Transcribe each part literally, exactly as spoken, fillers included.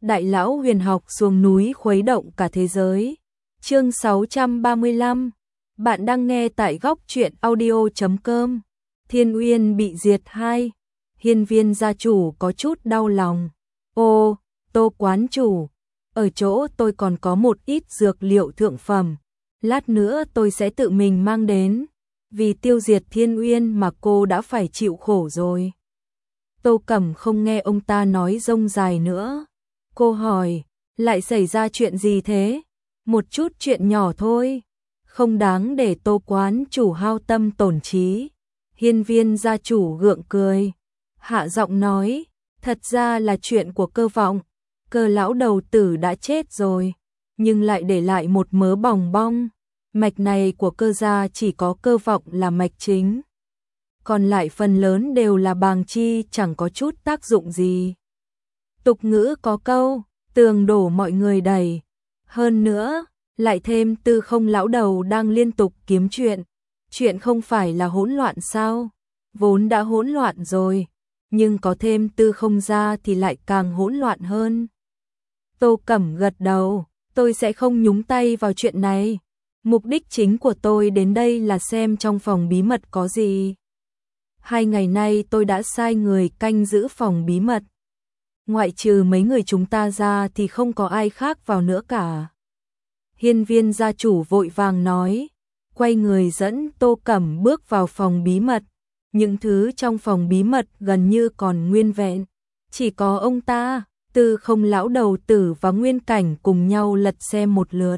Đại lão huyền học xuống núi khuấy động cả thế giới. Chương sáu trăm ba mươi lăm. Bạn đang nghe tại góc truyện audio chấm com. Thiên Uyên bị diệt hai. Hiên Viên gia chủ có chút đau lòng. Ô, Tô quán chủ, ở chỗ tôi còn có một ít dược liệu thượng phẩm. Lát nữa tôi sẽ tự mình mang đến. Vì tiêu diệt Thiên Uyên mà cô đã phải chịu khổ rồi. Tô Cẩm không nghe ông ta nói rông dài nữa. Cô hỏi, lại xảy ra chuyện gì thế? Một chút chuyện nhỏ thôi, không đáng để Tô quán chủ hao tâm tổn trí. Hiên Viên gia chủ gượng cười, hạ giọng nói, thật ra là chuyện của Cơ Vọng. Cơ lão đầu tử đã chết rồi, nhưng lại để lại một mớ bòng bong. Mạch này của Cơ gia chỉ có Cơ Vọng là mạch chính, còn lại phần lớn đều là bàng chi, chẳng có chút tác dụng gì. Tục ngữ có câu, tường đổ mọi người đẩy. Hơn nữa, lại thêm Tư Không lão đầu đang liên tục kiếm chuyện. Chuyện không phải là hỗn loạn sao? Vốn đã hỗn loạn rồi, nhưng có thêm Tư Không gia thì lại càng hỗn loạn hơn. Tô Cẩm gật đầu, tôi sẽ không nhúng tay vào chuyện này. Mục đích chính của tôi đến đây là xem trong phòng bí mật có gì. Hai ngày nay tôi đã sai người canh giữ phòng bí mật. Ngoại trừ mấy người chúng ta ra thì không có ai khác vào nữa cả. Hiên Viên gia chủ vội vàng nói, quay người dẫn Tô Cẩm bước vào phòng bí mật. Những thứ trong phòng bí mật gần như còn nguyên vẹn. Chỉ có ông ta, Tư Không lão đầu tử và Nguyên Cảnh cùng nhau lật xem một lượt.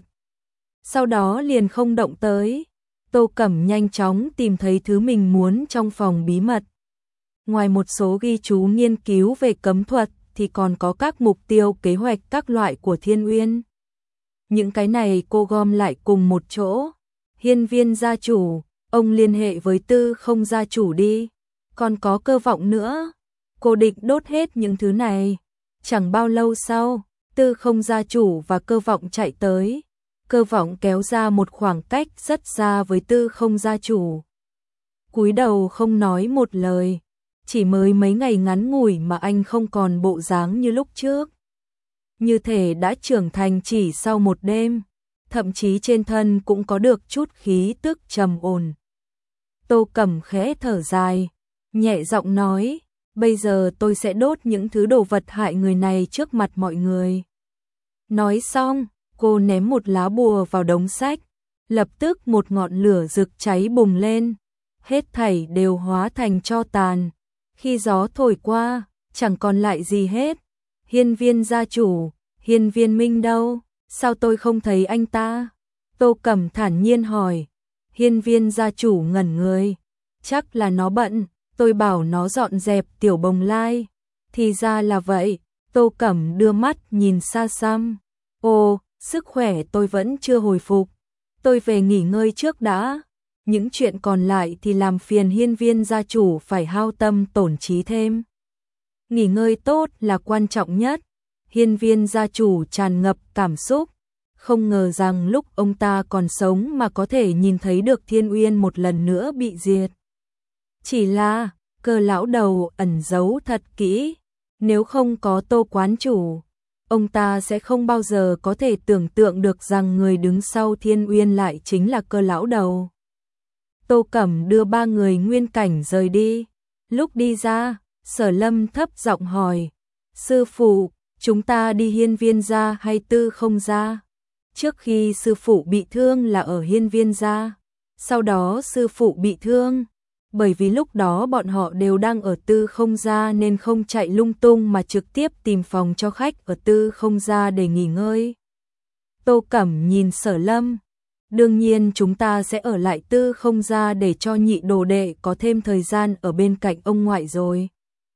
Sau đó liền không động tới. Tô Cẩm nhanh chóng tìm thấy thứ mình muốn trong phòng bí mật. Ngoài một số ghi chú nghiên cứu về cấm thuật, thì còn có các mục tiêu kế hoạch các loại của Thiên Uyên. Những cái này cô gom lại cùng một chỗ. Hiên Viên gia chủ, ông liên hệ với Tư Không gia chủ đi. Còn có Cơ Vọng nữa. Cô định đốt hết những thứ này. Chẳng bao lâu sau, Tư Không gia chủ và Cơ Vọng chạy tới. Cơ Vọng kéo ra một khoảng cách rất xa với Tư Không gia chủ. Cúi đầu không nói một lời. Chỉ mới mấy ngày ngắn ngủi mà anh không còn bộ dáng như lúc trước. Như thể đã trưởng thành chỉ sau một đêm, thậm chí trên thân cũng có được chút khí tức trầm ổn. Tô Cẩm khẽ thở dài, nhẹ giọng nói, bây giờ tôi sẽ đốt những thứ đồ vật hại người này trước mặt mọi người. Nói xong, cô ném một lá bùa vào đống sách, lập tức một ngọn lửa rực cháy bùng lên, hết thảy đều hóa thành tro tàn. Khi gió thổi qua, chẳng còn lại gì hết. Hiên Viên gia chủ, Hiên Viên Minh đâu? Sao tôi không thấy anh ta? Tô Cẩm thản nhiên hỏi. Hiên Viên gia chủ ngẩn người. Chắc là nó bận, tôi bảo nó dọn dẹp tiểu bồng lai. Thì ra là vậy. Tô Cẩm đưa mắt nhìn xa xăm. Ồ, sức khỏe tôi vẫn chưa hồi phục. Tôi về nghỉ ngơi trước đã. Những chuyện còn lại thì làm phiền Hiên Viên gia chủ phải hao tâm tổn trí thêm. Nghỉ ngơi tốt là quan trọng nhất. Hiên Viên gia chủ tràn ngập cảm xúc. Không ngờ rằng lúc ông ta còn sống mà có thể nhìn thấy được Thiên Uyên một lần nữa bị diệt. Chỉ là, Cơ lão đầu ẩn giấu thật kỹ. Nếu không có Tô quán chủ, ông ta sẽ không bao giờ có thể tưởng tượng được rằng người đứng sau Thiên Uyên lại chính là Cơ lão đầu. Tô Cẩm đưa ba người Nguyên Cảnh rời đi. Lúc đi ra, Sở Lâm thấp giọng hỏi, sư phụ, chúng ta đi Hiên Viên gia hay Tư Không gia? Trước khi sư phụ bị thương là ở Hiên Viên gia, sau đó sư phụ bị thương, bởi vì lúc đó bọn họ đều đang ở Tư Không gia nên không chạy lung tung mà trực tiếp tìm phòng cho khách ở Tư Không gia để nghỉ ngơi. Tô Cẩm nhìn Sở Lâm. Đương nhiên chúng ta sẽ ở lại Tư Không gia để cho nhị đồ đệ có thêm thời gian ở bên cạnh ông ngoại rồi.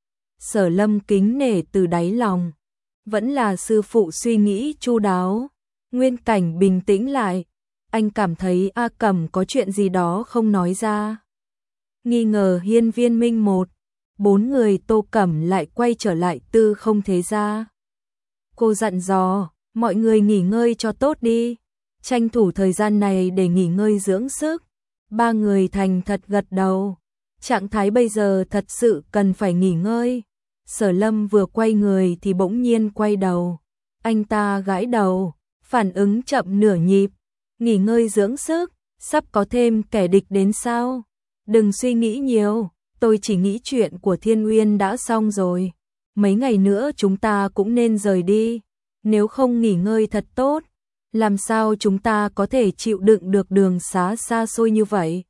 Sở Lâm kính nể từ đáy lòng. Vẫn là sư phụ suy nghĩ chu đáo. Nguyên Cảnh bình tĩnh lại. Anh cảm thấy A Cẩm có chuyện gì đó không nói ra. Nghi ngờ Hiên Viên Minh một. Bốn người Tô Cẩm lại quay trở lại Tư Không thế gia. Cô dặn dò, mọi người nghỉ ngơi cho tốt đi. Tranh thủ thời gian này để nghỉ ngơi dưỡng sức. Ba người thành thật gật đầu. Trạng thái bây giờ thật sự cần phải nghỉ ngơi. Sở Lâm vừa quay người thì bỗng nhiên quay đầu. Anh ta gãi đầu, phản ứng chậm nửa nhịp, nghỉ ngơi dưỡng sức, sắp có thêm kẻ địch đến sao? Đừng suy nghĩ nhiều, tôi chỉ nghĩ chuyện của Thiên Uyên đã xong rồi. Mấy ngày nữa chúng ta cũng nên rời đi, nếu không nghỉ ngơi thật tốt, làm sao chúng ta có thể chịu đựng được đường xá xa xôi như vậy?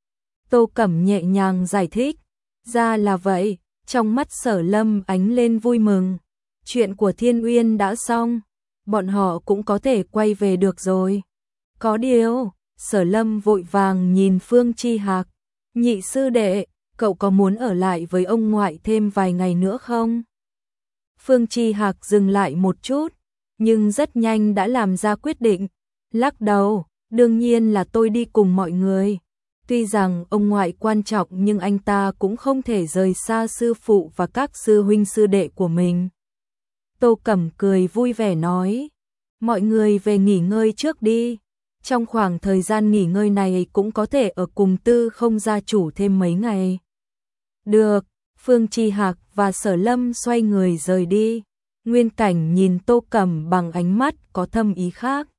Tô Cẩm nhẹ nhàng giải thích, ra là vậy, trong mắt Sở Lâm ánh lên vui mừng. Chuyện của Thiên Uyên đã xong, bọn họ cũng có thể quay về được rồi. Có điều, Sở Lâm vội vàng nhìn Phương Chi Hạc, nhị sư đệ, cậu có muốn ở lại với ông ngoại thêm vài ngày nữa không? Phương Chi Hạc dừng lại một chút, nhưng rất nhanh đã làm ra quyết định, lắc đầu, đương nhiên là tôi đi cùng mọi người. Tuy rằng ông ngoại quan trọng nhưng anh ta cũng không thể rời xa sư phụ và các sư huynh sư đệ của mình. Tô Cẩm cười vui vẻ nói, mọi người về nghỉ ngơi trước đi. Trong khoảng thời gian nghỉ ngơi này cũng có thể ở cùng Tư Không gia chủ thêm mấy ngày. Được, Phương Chi Hạc và Sở Lâm xoay người rời đi. Nguyên Cảnh nhìn Tô Cẩm bằng ánh mắt có thâm ý khác.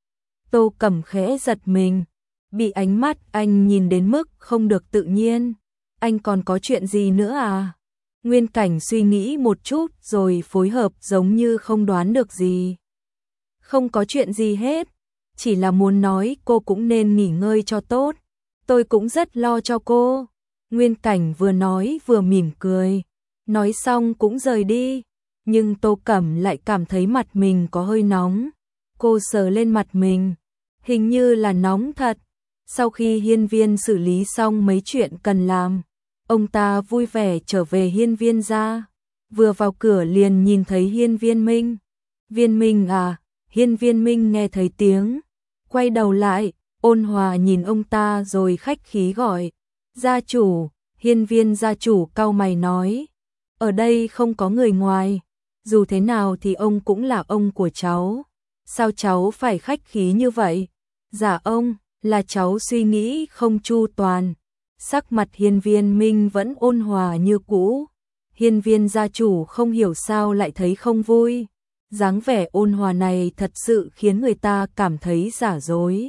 Tô Cẩm khẽ giật mình, bị ánh mắt anh nhìn đến mức không được tự nhiên. Anh còn có chuyện gì nữa à? Nguyên Cảnh suy nghĩ một chút rồi phối hợp giống như không đoán được gì. Không có chuyện gì hết, chỉ là muốn nói cô cũng nên nghỉ ngơi cho tốt. Tôi cũng rất lo cho cô. Nguyên Cảnh vừa nói vừa mỉm cười, nói xong cũng rời đi. Nhưng Tô Cẩm lại cảm thấy mặt mình có hơi nóng. Cô sờ lên mặt mình, hình như là nóng thật. Sau khi Hiên Viên xử lý xong mấy chuyện cần làm, ông ta vui vẻ trở về Hiên Viên gia. Vừa vào cửa liền nhìn thấy Hiên Viên Minh. Viên Minh à? Hiên Viên Minh nghe thấy tiếng, quay đầu lại, ôn hòa nhìn ông ta rồi khách khí gọi, gia chủ. Hiên Viên gia chủ cau mày nói, ở đây không có người ngoài, dù thế nào thì ông cũng là ông của cháu, sao cháu phải khách khí như vậy? Dạ ông, là cháu suy nghĩ không chu toàn. Sắc mặt Hiên Viên Minh vẫn ôn hòa như cũ. Hiên Viên gia chủ không hiểu sao lại thấy không vui. Dáng vẻ ôn hòa này thật sự khiến người ta cảm thấy giả dối.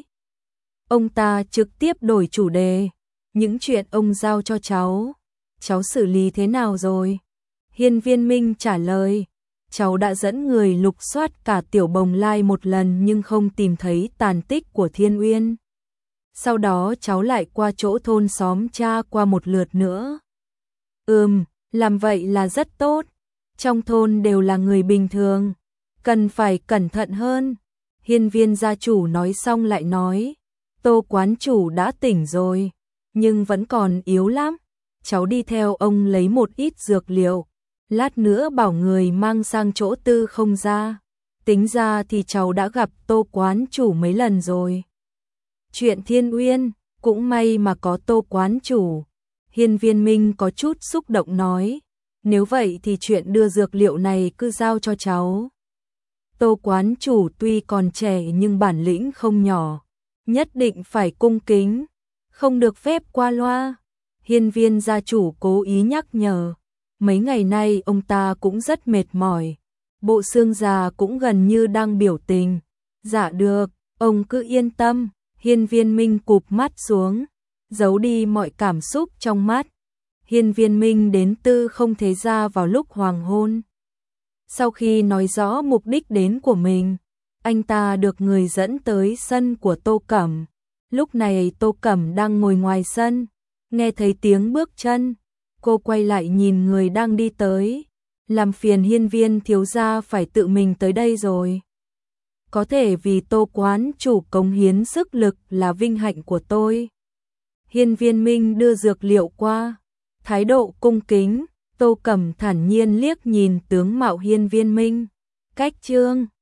Ông ta trực tiếp đổi chủ đề. Những chuyện ông giao cho cháu, cháu xử lý thế nào rồi? Hiên Viên Minh trả lời, cháu đã dẫn người lục soát cả Tiểu Bồng Lai một lần nhưng không tìm thấy tàn tích của Thiên Uyên. Sau đó cháu lại qua chỗ thôn xóm tra qua một lượt nữa. Ừm, làm vậy là rất tốt. Trong thôn đều là người bình thường, cần phải cẩn thận hơn. Hiên Viên gia chủ nói xong lại nói, Tô quán chủ đã tỉnh rồi, nhưng vẫn còn yếu lắm. Cháu đi theo ông lấy một ít dược liệu, lát nữa bảo người mang sang chỗ Tư Không gia. Tính ra thì cháu đã gặp Tô quán chủ mấy lần rồi. Chuyện Thiên Uyên, cũng may mà có Tô quán chủ. Hiên Viên Minh có chút xúc động nói, nếu vậy thì chuyện đưa dược liệu này cứ giao cho cháu. Tô quán chủ tuy còn trẻ nhưng bản lĩnh không nhỏ, nhất định phải cung kính, không được phép qua loa. Hiên Viên gia chủ cố ý nhắc nhở, mấy ngày nay ông ta cũng rất mệt mỏi, bộ xương già cũng gần như đang biểu tình. Dạ được, ông cứ yên tâm. Hiên Viên Minh cụp mắt xuống, giấu đi mọi cảm xúc trong mắt. Hiên Viên Minh đến Tư Không thế gia vào lúc hoàng hôn. Sau khi nói rõ mục đích đến của mình, anh ta được người dẫn tới sân của Tô Cẩm. Lúc này Tô Cẩm đang ngồi ngoài sân, nghe thấy tiếng bước chân, cô quay lại nhìn người đang đi tới, làm phiền Hiên Viên thiếu gia phải tự mình tới đây rồi. Có thể vì Tô quán chủ cống hiến sức lực là vinh hạnh của tôi. Hiên Viên Minh đưa dược liệu qua, thái độ cung kính. Tô Cẩm thản nhiên liếc nhìn tướng mạo Hiên Viên Minh. Cách chương